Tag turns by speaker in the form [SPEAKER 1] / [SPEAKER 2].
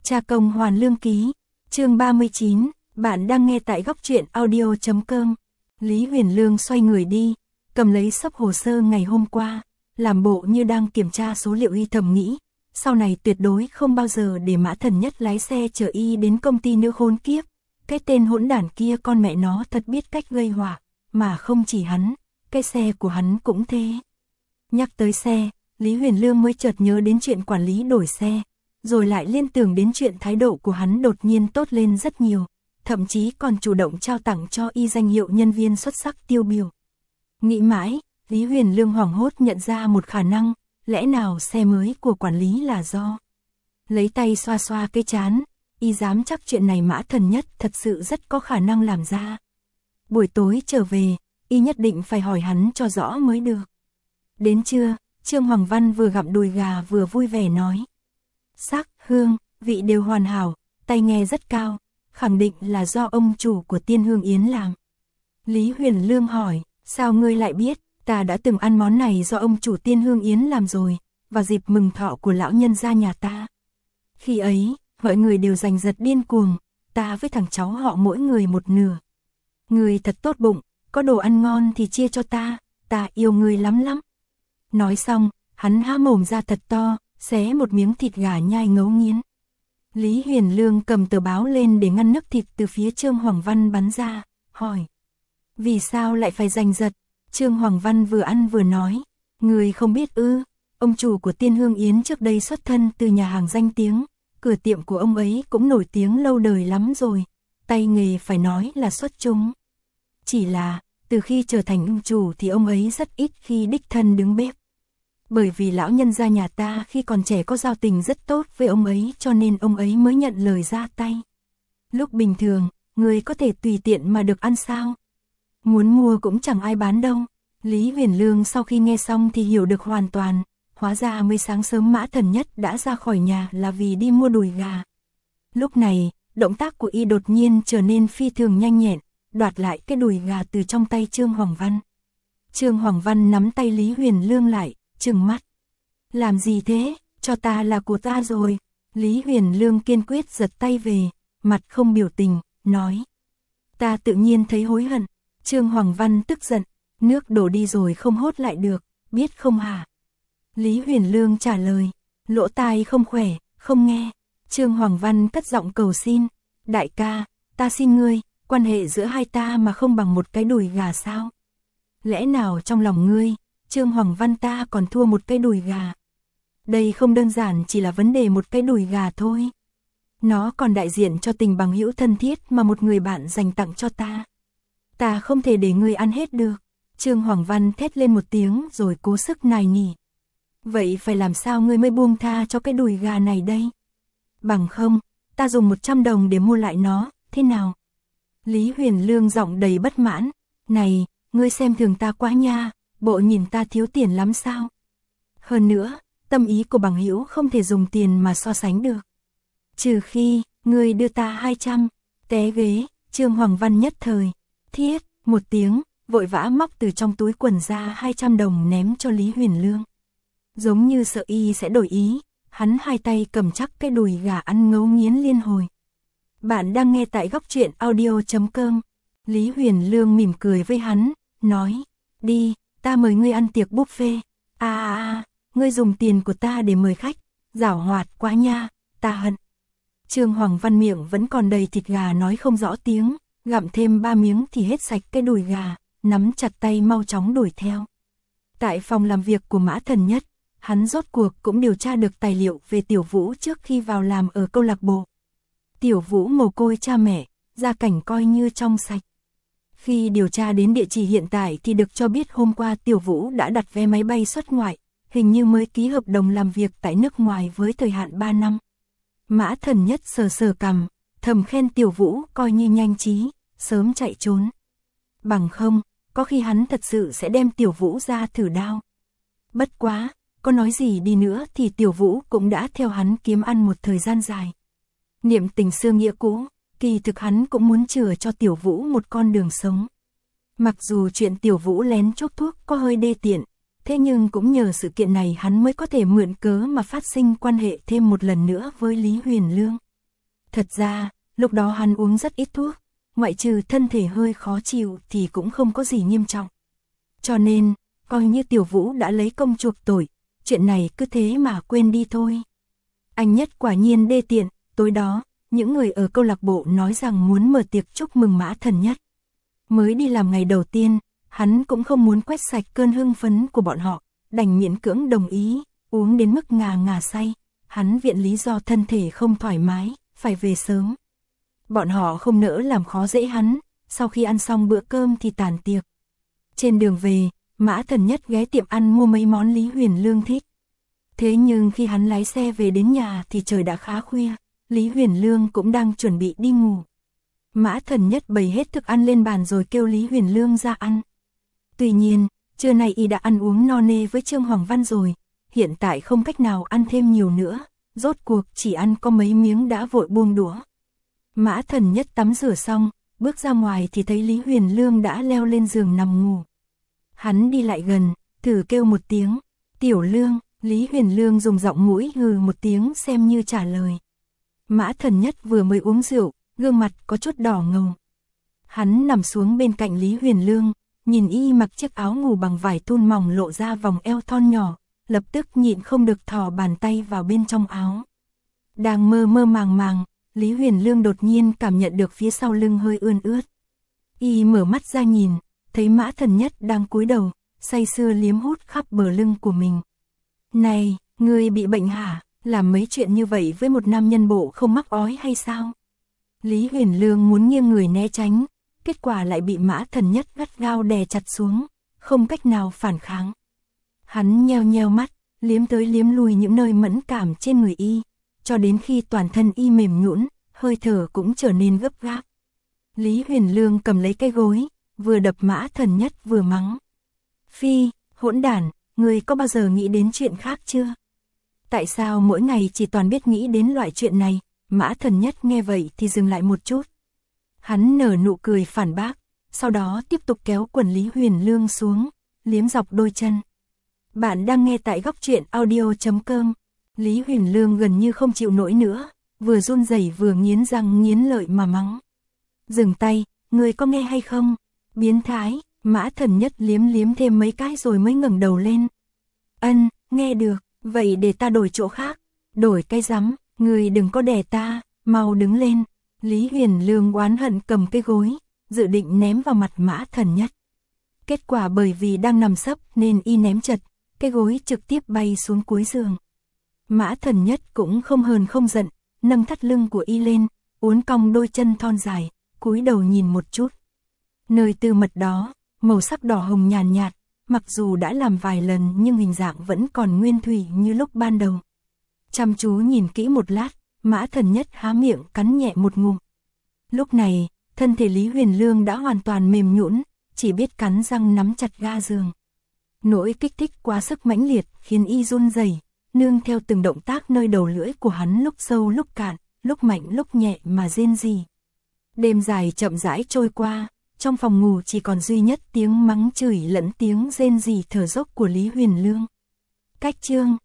[SPEAKER 1] Cha công Hoàn Lương Ký, chương 39, bạn đang nghe tại góc truyện audio.com. Lý Huyền Lương xoay người đi, cầm lấy xấp hồ sơ ngày hôm qua, làm bộ như đang kiểm tra số liệu y, thầm nghĩ, sau này tuyệt đối không bao giờ để Mã Thần Nhất lái xe chở y đến công ty nữa khốn kiếp. Cái tên hỗn đản kia con mẹ nó thật biết cách gây họa, mà không chỉ hắn, cái xe của hắn cũng thế. Nhắc tới xe, Lý Huyền Lương mới chợt nhớ đến chuyện quản lý đổi xe, rồi lại liên tưởng đến chuyện thái độ của hắn đột nhiên tốt lên rất nhiều, thậm chí còn chủ động trao tặng cho y danh hiệu nhân viên xuất sắc tiêu biểu. Nghĩ mãi, Lý Huyền Lương hoảng hốt nhận ra một khả năng, lẽ nào xe mới của quản lý là do. Lấy tay xoa xoa cái trán, y dám chắc chuyện này Mã Thần Nhất thật sự rất có khả năng làm ra. Buổi tối trở về, y nhất định phải hỏi hắn cho rõ mới được. Đến trưa, Trương Hoàng Văn vừa gặm đùi gà vừa vui vẻ nói. Sắc, hương, vị đều hoàn hảo, tay nghe rất cao, khẳng định là do ông chủ của Tiên Hương Yến làm. Lý Huyền Lương hỏi, sao ngươi lại biết? Ta đã từng ăn món này do ông chủ Tiên Hương Yến làm rồi, vào dịp mừng thọ của lão nhân gia nhà ta. Khi ấy, mọi người đều giành giật điên cuồng, ta với thằng cháu họ mỗi người một nửa. Ngươi thật tốt bụng, có đồ ăn ngon thì chia cho ta yêu ngươi lắm lắm. Nói xong, hắn há mồm ra thật to, xé một miếng thịt gà nhai ngấu nghiến. Lý Huyền Lương cầm tờ báo lên để ngăn nước thịt từ phía Trương Hoàng Văn bắn ra, hỏi. Vì sao lại phải giành giật? Trương Hoàng Văn vừa ăn vừa nói, người không biết ư, ông chủ của Tiên Hương Yến trước đây xuất thân từ nhà hàng danh tiếng, cửa tiệm của ông ấy cũng nổi tiếng lâu đời lắm rồi, tay nghề phải nói là xuất chúng. Chỉ là, từ khi trở thành ông chủ thì ông ấy rất ít khi đích thân đứng bếp. Bởi vì lão nhân gia nhà ta khi còn trẻ có giao tình rất tốt với ông ấy cho nên ông ấy mới nhận lời ra tay. Lúc bình thường, người có thể tùy tiện mà được ăn sao? Muốn mua cũng chẳng ai bán đâu. Lý Huyền Lương sau khi nghe xong thì hiểu được hoàn toàn, hóa ra mới sáng sớm Mã Thần Nhất đã ra khỏi nhà là vì đi mua đùi gà. Lúc này, động tác của y đột nhiên trở nên phi thường nhanh nhẹn, đoạt lại cái đùi gà từ trong tay Trương Hoàng Văn. Trương Hoàng Văn nắm tay Lý Huyền Lương lại, trừng mắt. Làm gì thế, cho ta là của ta rồi. Lý Huyền Lương kiên quyết giật tay về, mặt không biểu tình, nói. Ta tự nhiên thấy hối hận. Trương Hoàng Văn tức giận, nước đổ đi rồi không hốt lại được, biết không hả? Lý Huyền Lương trả lời, lỗ tai không khỏe, không nghe. Trương Hoàng Văn cất giọng cầu xin, đại ca, ta xin ngươi, quan hệ giữa hai ta mà không bằng một cái đùi gà sao? Lẽ nào trong lòng ngươi, Trương Hoàng Văn ta còn thua một cái đùi gà? Đây không đơn giản chỉ là vấn đề một cái đùi gà thôi. Nó còn đại diện cho tình bằng hữu thân thiết mà một người bạn dành tặng cho ta. Ta không thể để ngươi ăn hết được. Trương Hoàng Văn thét lên một tiếng rồi cố sức nài nỉ. Vậy phải làm sao ngươi mới buông tha cho cái đùi gà này đây? Bằng không, ta dùng 100 đồng để mua lại nó, thế nào? Lý Huyền Lương giọng đầy bất mãn. Này, ngươi xem thường ta quá nha, bộ nhìn ta thiếu tiền lắm sao? Hơn nữa, tâm ý của bằng hữu không thể dùng tiền mà so sánh được. Trừ khi, ngươi đưa ta 200, té ghế, Trương Hoàng Văn nhất thời. Thiết, một tiếng, vội vã móc từ trong túi quần ra 200 đồng ném cho Lý Huyền Lương. Giống như sợ y sẽ đổi ý, hắn hai tay cầm chắc cái đùi gà ăn ngấu nghiến liên hồi. Bạn đang nghe tại góc truyện audio.com. Lý Huyền Lương mỉm cười với hắn, nói, đi, ta mời ngươi ăn tiệc buffet. Ngươi dùng tiền của ta để mời khách, giảo hoạt quá nha, ta hận. Trương Hoàng Văn miệng vẫn còn đầy thịt gà nói không rõ tiếng. Gặm thêm 3 miếng thì hết sạch cái đùi gà, nắm chặt tay mau chóng đuổi theo. Tại phòng làm việc của Mã Thần Nhất, hắn rốt cuộc cũng điều tra được tài liệu về Tiểu Vũ trước khi vào làm ở câu lạc bộ. Tiểu Vũ mồ côi cha mẹ, gia cảnh coi như trong sạch. Khi điều tra đến địa chỉ hiện tại thì được cho biết hôm qua Tiểu Vũ đã đặt vé máy bay xuất ngoại, hình như mới ký hợp đồng làm việc tại nước ngoài với thời hạn 3 năm. Mã Thần Nhất sờ sờ cằm, thầm khen Tiểu Vũ coi như nhanh trí, sớm chạy trốn. Bằng không, có khi hắn thật sự sẽ đem Tiểu Vũ ra thử đao. Bất quá, có nói gì đi nữa thì Tiểu Vũ cũng đã theo hắn kiếm ăn một thời gian dài. Niệm tình xưa nghĩa cũ, kỳ thực hắn cũng muốn chừa cho Tiểu Vũ một con đường sống. Mặc dù chuyện Tiểu Vũ lén chuốc thuốc có hơi đê tiện, thế nhưng cũng nhờ sự kiện này hắn mới có thể mượn cớ mà phát sinh quan hệ thêm một lần nữa với Lý Huyền Lương. Thật ra, lúc đó hắn uống rất ít thuốc, ngoại trừ thân thể hơi khó chịu thì cũng không có gì nghiêm trọng. Cho nên, coi như Tiểu Vũ đã lấy công chuộc tội, chuyện này cứ thế mà quên đi thôi. Anh Nhất quả nhiên đê tiện, tối đó, những người ở câu lạc bộ nói rằng muốn mở tiệc chúc mừng Mã Thần Nhất. Mới đi làm ngày đầu tiên, hắn cũng không muốn quét sạch cơn hưng phấn của bọn họ, đành miễn cưỡng đồng ý, uống đến mức ngà ngà say. Hắn viện lý do thân thể không thoải mái, phải về sớm. Bọn họ không nỡ làm khó dễ hắn, sau khi ăn xong bữa cơm thì tàn tiệc. Trên đường về, Mã Thần Nhất ghé tiệm ăn mua mấy món Lý Huyền Lương thích. Thế nhưng khi hắn lái xe về đến nhà thì trời đã khá khuya, Lý Huyền Lương cũng đang chuẩn bị đi ngủ. Mã Thần Nhất bày hết thức ăn lên bàn rồi kêu Lý Huyền Lương ra ăn. Tuy nhiên, trưa nay y đã ăn uống no nê với Trương Hoàng Văn rồi, hiện tại không cách nào ăn thêm nhiều nữa, rốt cuộc chỉ ăn có mấy miếng đã vội buông đũa. Mã Thần Nhất tắm rửa xong, bước ra ngoài thì thấy Lý Huyền Lương đã leo lên giường nằm ngủ. Hắn đi lại gần, thử kêu một tiếng, "Tiểu Lương." Lý Huyền Lương dùng giọng mũi hừ một tiếng xem như trả lời. Mã Thần Nhất vừa mới uống rượu, gương mặt có chút đỏ ngầu. Hắn nằm xuống bên cạnh Lý Huyền Lương, nhìn y mặc chiếc áo ngủ bằng vải thun mỏng lộ ra vòng eo thon nhỏ, lập tức nhịn không được thò bàn tay vào bên trong áo. Đang mơ mơ màng màng, Lý Huyền Lương đột nhiên cảm nhận được phía sau lưng hơi ươn ướt. Y mở mắt ra nhìn, thấy Mã Thần Nhất đang cúi đầu, say sưa liếm hút khắp bờ lưng của mình. "Này, ngươi bị bệnh hả? Làm mấy chuyện như vậy với một nam nhân bộ không mắc ói hay sao?" Lý Huyền Lương muốn nghiêng người né tránh, kết quả lại bị Mã Thần Nhất gắt gao đè chặt xuống, không cách nào phản kháng. Hắn nheo nheo mắt, liếm tới liếm lui những nơi mẫn cảm trên người y, cho đến khi toàn thân y mềm nhũn, hơi thở cũng trở nên gấp gáp. Lý Huyền Lương cầm lấy cái gối, vừa đập Mã Thần Nhất vừa mắng. "Phi, hỗn đản, ngươi có bao giờ nghĩ đến chuyện khác chưa? Tại sao mỗi ngày chỉ toàn biết nghĩ đến loại chuyện này?" Mã Thần Nhất nghe vậy thì dừng lại một chút. Hắn nở nụ cười phản bác, sau đó tiếp tục kéo quần Lý Huyền Lương xuống, liếm dọc đôi chân. Bạn đang nghe tại góc truyện audio.com. Lý Huyền Lương gần như không chịu nổi nữa, vừa run rẩy vừa nghiến răng nghiến lợi mà mắng. "Dừng tay, ngươi có nghe hay không? Biến thái." Mã Thần Nhất liếm liếm thêm mấy cái rồi mới ngẩng đầu lên. "Ân, nghe được, vậy để ta đổi chỗ khác." "Đổi cái rắm, ngươi đừng có đè ta, mau đứng lên." Lý Huyền Lương oán hận cầm cái gối, dự định ném vào mặt Mã Thần Nhất. Kết quả bởi vì đang nằm sấp nên y ném chật, cái gối trực tiếp bay xuống cuối giường. Mã Thần Nhất cũng không hờn không giận, nâng thắt lưng của y lên, uốn cong đôi chân thon dài, cúi đầu nhìn một chút. Nơi tư mật đó, màu sắc đỏ hồng nhàn nhạt, mặc dù đã làm vài lần nhưng hình dạng vẫn còn nguyên thủy như lúc ban đầu. Chăm chú nhìn kỹ một lát, Mã Thần Nhất há miệng cắn nhẹ một ngụm. Lúc này, thân thể Lý Huyền Lương đã hoàn toàn mềm nhũn, chỉ biết cắn răng nắm chặt ga giường. Nỗi kích thích quá sức mãnh liệt khiến y run rẩy, nương theo từng động tác nơi đầu lưỡi của hắn lúc sâu lúc cạn, lúc mạnh lúc nhẹ mà rên rỉ. Đêm dài chậm rãi trôi qua, trong phòng ngủ chỉ còn duy nhất tiếng mắng chửi lẫn tiếng rên rỉ thở dốc của Lý Huyền Lương. Cách chương